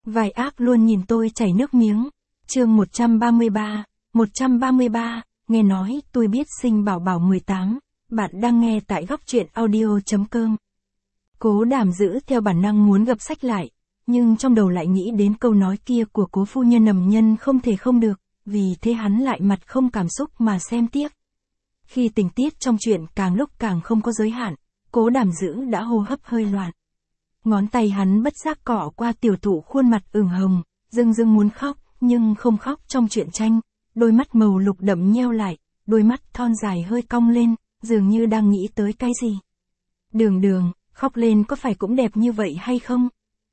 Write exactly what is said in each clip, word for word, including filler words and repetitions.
Vài ác luôn nhìn tôi chảy nước miếng. Chương một trăm ba mươi ba, một trăm ba mươi ba, nghe nói tôi biết sinh bảo bảo mười tám, bạn đang nghe tại góc truyện audio.com. Cố Đàm giữ theo bản năng muốn gập sách lại, nhưng trong đầu lại nghĩ đến câu nói kia của cố phu nhân nầm nhân không thể không được, vì thế hắn lại mặt không cảm xúc mà xem tiếc. Khi tình tiết trong chuyện càng lúc càng không có giới hạn, Cố Đàm giữ đã hô hấp hơi loạn. Ngón tay hắn bất giác cọ qua tiểu thụ khuôn mặt ửng hồng, dưng dưng muốn khóc, nhưng không khóc trong truyện tranh, đôi mắt màu lục đậm nheo lại, đôi mắt thon dài hơi cong lên, dường như đang nghĩ tới cái gì. Đường đường, khóc lên có phải cũng đẹp như vậy hay không?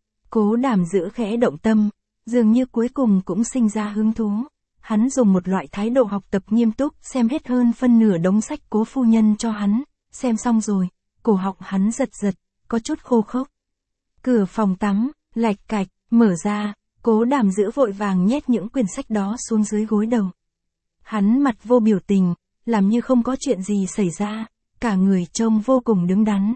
Cố Đàm giữ khẽ động tâm, dường như cuối cùng cũng sinh ra hứng thú. Hắn dùng một loại thái độ học tập nghiêm túc xem hết hơn phân nửa đống sách cố phu nhân cho hắn, xem xong rồi, cổ họng hắn giật giật, có chút khô khốc. Cửa phòng tắm, lạch cạch, mở ra, Cố Đàm giữ vội vàng nhét những quyển sách đó xuống dưới gối đầu. Hắn mặt vô biểu tình, làm như không có chuyện gì xảy ra, cả người trông vô cùng đứng đắn.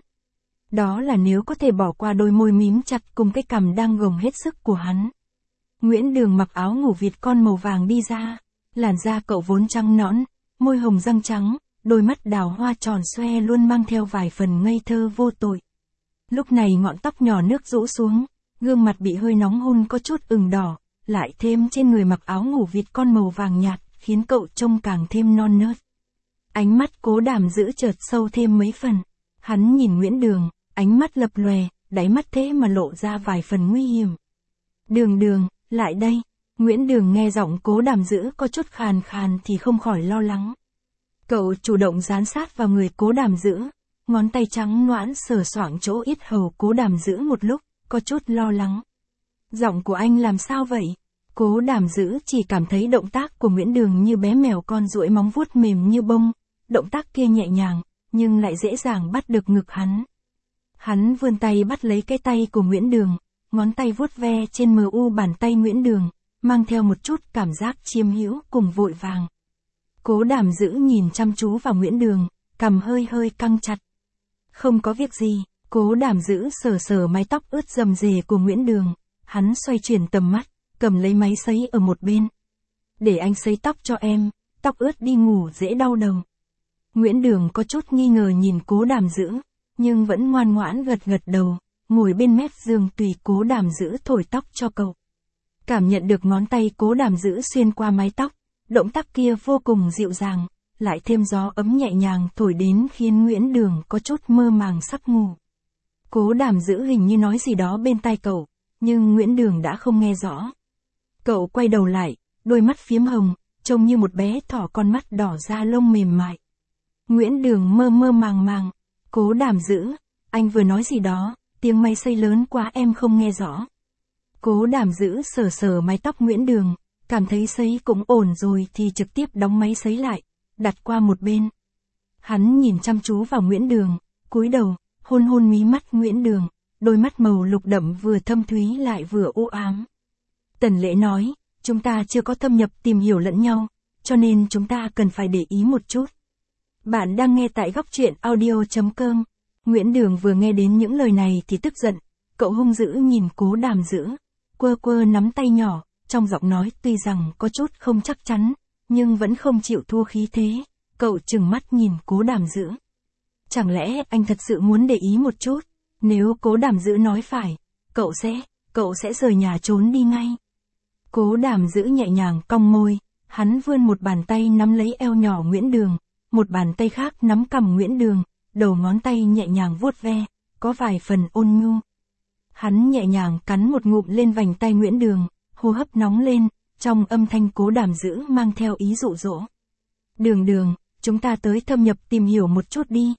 Đó là nếu có thể bỏ qua đôi môi mím chặt cùng cái cằm đang gồng hết sức của hắn. Nguyễn Đường mặc áo ngủ Việt con màu vàng đi ra, làn da cậu vốn trắng nõn, môi hồng răng trắng, đôi mắt đào hoa tròn xoe luôn mang theo vài phần ngây thơ vô tội. Lúc này ngọn tóc nhỏ nước rũ xuống, gương mặt bị hơi nóng hun có chút ửng đỏ, lại thêm trên người mặc áo ngủ Việt con màu vàng nhạt, khiến cậu trông càng thêm non nớt. Ánh mắt Cố Đàm giữ chợt sâu thêm mấy phần. Hắn nhìn Nguyễn Đường, ánh mắt lập lòe, đáy mắt thế mà lộ ra vài phần nguy hiểm. Đường đường, lại đây. Nguyễn Đường nghe giọng Cố Đàm giữ có chút khàn khàn thì không khỏi lo lắng. Cậu chủ động dán sát vào người Cố Đàm giữ, ngón tay trắng noãn sờ soạng chỗ yết hầu Cố Đàm giữ một lúc, có chút lo lắng. Giọng của anh làm sao vậy? Cố Đàm giữ chỉ cảm thấy động tác của Nguyễn Đường như bé mèo con duỗi móng vuốt mềm như bông, động tác kia nhẹ nhàng, nhưng lại dễ dàng bắt được ngực hắn. Hắn vươn tay bắt lấy cái tay của Nguyễn Đường, ngón tay vuốt ve trên mờ u bàn tay Nguyễn Đường, mang theo một chút cảm giác chiêm hữu cùng vội vàng. Cố Đàm giữ nhìn chăm chú vào Nguyễn Đường, cằm hơi hơi căng chặt. Không có việc gì, Cố Đàm giữ sờ sờ mái tóc ướt rầm rề của Nguyễn Đường, hắn xoay chuyển tầm mắt, cầm lấy máy sấy ở một bên. Để anh sấy tóc cho em, tóc ướt đi ngủ dễ đau đầu. Nguyễn Đường có chút nghi ngờ nhìn Cố Đàm giữ, nhưng vẫn ngoan ngoãn gật gật đầu, ngồi bên mép giường tùy Cố Đàm giữ thổi tóc cho cậu. Cảm nhận được ngón tay Cố Đàm giữ xuyên qua mái tóc, động tác kia vô cùng dịu dàng, lại thêm gió ấm nhẹ nhàng thổi đến khiến Nguyễn Đường có chút mơ màng sắp ngủ. Cố Đàm giữ hình như nói gì đó bên tai cậu, nhưng Nguyễn Đường đã không nghe rõ. Cậu quay đầu lại, đôi mắt phiếm hồng, trông như một bé thỏ con mắt đỏ da lông mềm mại. Nguyễn Đường mơ mơ màng màng. Cố Đàm giữ, anh vừa nói gì đó, tiếng máy sấy lớn quá em không nghe rõ. Cố Đàm giữ sờ sờ mái tóc Nguyễn Đường, cảm thấy sấy cũng ổn rồi thì trực tiếp đóng máy sấy lại, đặt qua một bên. Hắn nhìn chăm chú vào Nguyễn Đường, cúi đầu, hôn hôn mí mắt Nguyễn Đường, đôi mắt màu lục đậm vừa thâm thúy lại vừa u ám. Tần Lễ nói, chúng ta chưa có thâm nhập tìm hiểu lẫn nhau, cho nên chúng ta cần phải để ý một chút. Bạn đang nghe tại góc truyện audio.com. Nguyễn Đường vừa nghe đến những lời này thì tức giận, cậu hung dữ nhìn Cố Đàm giữ, quơ quơ nắm tay nhỏ, trong giọng nói tuy rằng có chút không chắc chắn, nhưng vẫn không chịu thua khí thế, cậu trừng mắt nhìn Cố Đàm giữ. Chẳng lẽ anh thật sự muốn để ý một chút, nếu Cố Đàm giữ nói phải, cậu sẽ, cậu sẽ rời nhà trốn đi ngay. Cố Đàm giữ nhẹ nhàng cong môi, hắn vươn một bàn tay nắm lấy eo nhỏ Nguyễn Đường, một bàn tay khác nắm cằm Nguyễn Đường, đầu ngón tay nhẹ nhàng vuốt ve, có vài phần ôn nhu. Hắn nhẹ nhàng cắn một ngụm lên vành tay Nguyễn Đường, hô hấp nóng lên, trong âm thanh Cố Đàm giữ mang theo ý dụ dỗ. Đường đường, chúng ta tới thâm nhập tìm hiểu một chút đi.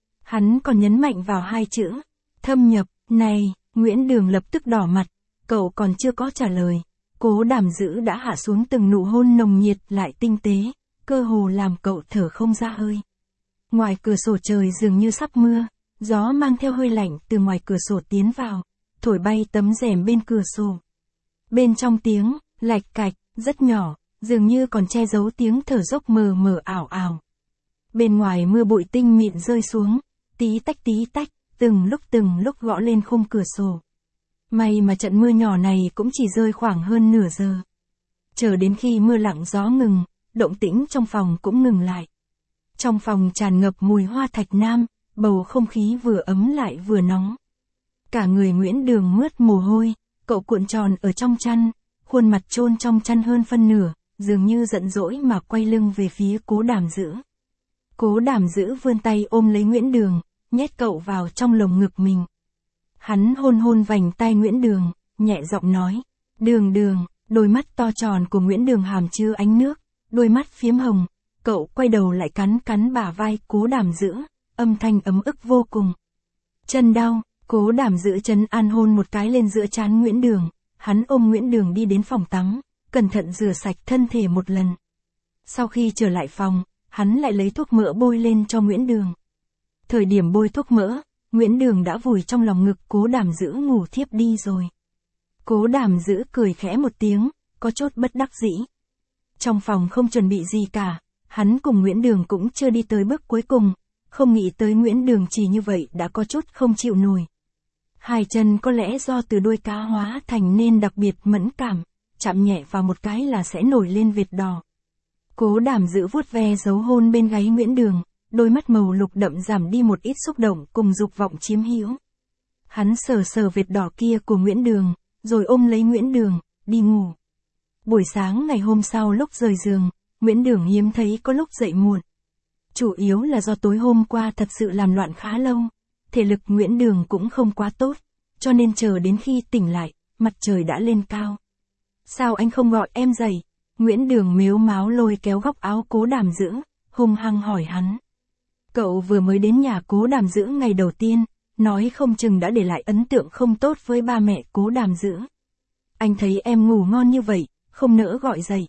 Hắn còn nhấn mạnh vào hai chữ, thâm nhập, này, Nguyễn Đường lập tức đỏ mặt, cậu còn chưa có trả lời. Cố Đàm giữ đã hạ xuống từng nụ hôn nồng nhiệt lại tinh tế, cơ hồ làm cậu thở không ra hơi. Ngoài cửa sổ trời dường như sắp mưa, gió mang theo hơi lạnh từ ngoài cửa sổ tiến vào, thổi bay tấm rèm bên cửa sổ. Bên trong tiếng, lạch cạch, rất nhỏ, dường như còn che giấu tiếng thở dốc mờ mờ ảo ảo. Bên ngoài mưa bụi tinh mịn rơi xuống, tí tách tí tách, từng lúc từng lúc gõ lên khung cửa sổ. May mà trận mưa nhỏ này cũng chỉ rơi khoảng hơn nửa giờ. Chờ đến khi mưa lặng gió ngừng, động tĩnh trong phòng cũng ngừng lại. Trong phòng tràn ngập mùi hoa thạch nam, bầu không khí vừa ấm lại vừa nóng. Cả người Nguyễn Đường mướt mồ hôi, cậu cuộn tròn ở trong chăn, khuôn mặt chôn trong chăn hơn phân nửa, dường như giận dỗi mà quay lưng về phía Cố Đàm Dữ. Cố Đàm Dữ vươn tay ôm lấy Nguyễn Đường, nhét cậu vào trong lồng ngực mình. Hắn hôn hôn vành tai Nguyễn Đường, nhẹ giọng nói, Đường Đường, đôi mắt to tròn của Nguyễn Đường hàm chứa ánh nước, đôi mắt phiếm hồng, cậu quay đầu lại cắn cắn bả vai Cố Đàm Dữ, âm thanh ấm ức vô cùng. Chân đau, Cố Đàm Dữ trấn an hôn một cái lên giữa trán Nguyễn Đường, hắn ôm Nguyễn Đường đi đến phòng tắm, cẩn thận rửa sạch thân thể một lần. Sau khi trở lại phòng, hắn lại lấy thuốc mỡ bôi lên cho Nguyễn Đường. Thời điểm bôi thuốc mỡ, Nguyễn Đường đã vùi trong lòng ngực Cố Đàm Dữ ngủ thiếp đi rồi. Cố Đàm Dữ cười khẽ một tiếng, có chút bất đắc dĩ. Trong phòng không chuẩn bị gì cả, hắn cùng Nguyễn Đường cũng chưa đi tới bước cuối cùng, không nghĩ tới Nguyễn Đường chỉ như vậy đã có chút không chịu nổi. Hai chân có lẽ do từ đuôi cá hóa thành nên đặc biệt mẫn cảm, chạm nhẹ vào một cái là sẽ nổi lên vệt đỏ. Cố Đàm Dữ vuốt ve dấu hôn bên gáy Nguyễn Đường, đôi mắt màu lục đậm giảm đi một ít xúc động cùng dục vọng chiếm hữu. Hắn sờ sờ vệt đỏ kia của Nguyễn Đường, rồi ôm lấy Nguyễn Đường, đi ngủ. Buổi sáng ngày hôm sau lúc rời giường, Nguyễn Đường hiếm thấy có lúc dậy muộn. Chủ yếu là do tối hôm qua thật sự làm loạn khá lâu, thể lực Nguyễn Đường cũng không quá tốt, cho nên chờ đến khi tỉnh lại, mặt trời đã lên cao. Sao anh không gọi em dậy? Nguyễn Đường mếu máo lôi kéo góc áo Cố Đàm Dữ, hung hăng hỏi hắn. Cậu vừa mới đến nhà Cố Đàm Dữ ngày đầu tiên, nói không chừng đã để lại ấn tượng không tốt với ba mẹ Cố Đàm Dữ. Anh thấy em ngủ ngon như vậy, không nỡ gọi dậy.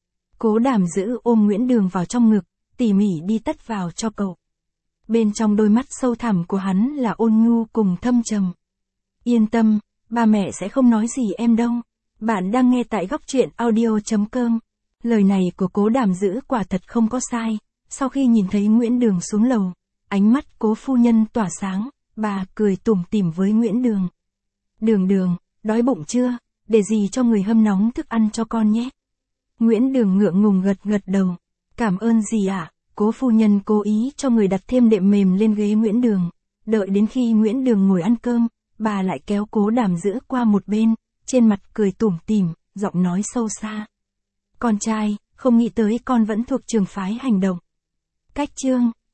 Cố Đàm Dữ ôm Nguyễn Đường vào trong ngực, tỉ mỉ đi tất vào cho cậu. Bên trong đôi mắt sâu thẳm của hắn là ôn nhu cùng thâm trầm. Yên tâm, ba mẹ sẽ không nói gì em đâu. Bạn đang nghe tại góc truyện audio chấm com. Lời này của Cố Đàm Dữ quả thật không có sai. Sau khi nhìn thấy Nguyễn Đường xuống lầu, ánh mắt Cố phu nhân tỏa sáng, bà cười tủm tỉm với Nguyễn Đường. Đường Đường, đói bụng chưa? Để gì cho người hâm nóng thức ăn cho con nhé. Nguyễn Đường ngượng ngùng gật gật đầu. Cảm ơn gì ạ? À? Cố phu nhân cố ý cho người đặt thêm đệm mềm lên ghế Nguyễn Đường. Đợi đến khi Nguyễn Đường ngồi ăn cơm, bà lại kéo Cố Đàm Dữ qua một bên, trên mặt cười tủm tỉm, giọng nói sâu xa. Con trai, không nghĩ tới con vẫn thuộc trường phái hành động. Cách chương